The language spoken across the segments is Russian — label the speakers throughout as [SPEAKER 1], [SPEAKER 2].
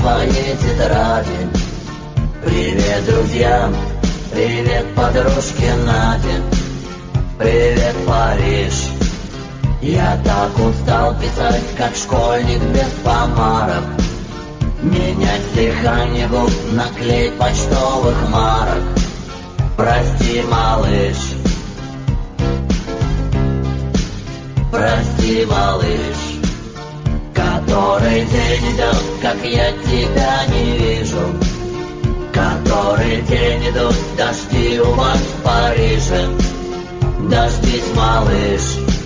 [SPEAKER 1] своей тетради. Привет друзьям, привет подружке Наде, привет Париж. Я так устал писать, как школьник без помарок, менять дыхание губ на клей почтовых марок. Прости, малыш, прости, малыш, который день идет, как я тебя не вижу. Который день идут дожди у вас в Париже. Дождись, малыш.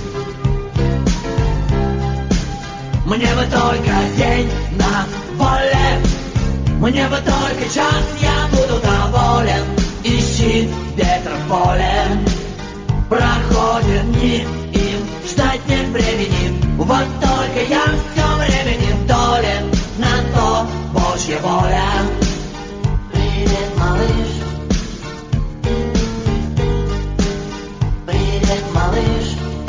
[SPEAKER 1] Мне бы только день на воле, мне бы только час, я буду доволен. Ищи ветер в поле, проходят дни, им ждать нет времени. Вот только я все время не в доле, на то Божья воля. Привет, малыш. Привет, малыш.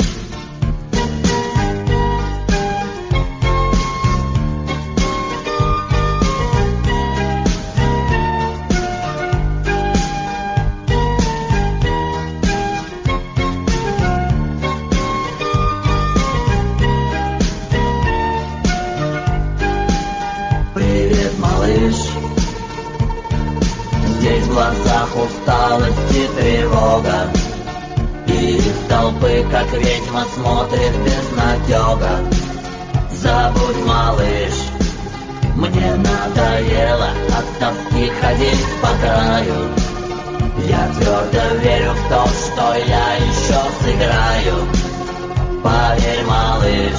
[SPEAKER 1] Привет, малыш. Здесь в глазах усталость и тревога, и из толпы, как ведьма, смотрит безнадега. Забудь, малыш, мне надоело от тоски ходить по краю. Я твердо верю в то, что я еще сыграю. Поверь, малыш.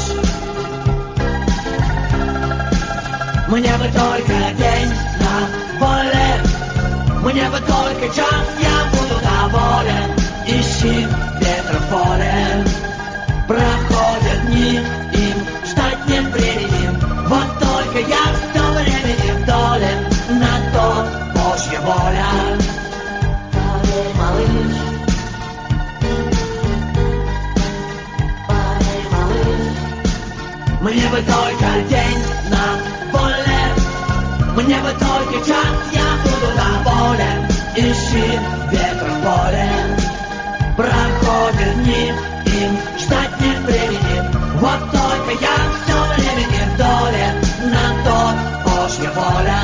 [SPEAKER 1] Мне бы только день на воле, мне бы только час, я буду доволен. Ищи ветер в поле, проходят дни, им ждать нет времени. Вот только я все время не в доле, на то Божья воля. Поверь, малыш. Поверь, малыш. Мне бы только день на воле, мне бы только час, я буду доволен. Ищи ветер в поле, проходят дни, им ждать нет времени. Вот только я все время не в доле, на то Божья воля.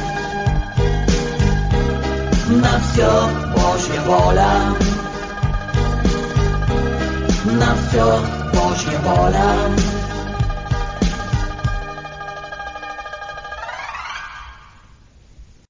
[SPEAKER 1] На все Божья воля. На все Божья воля.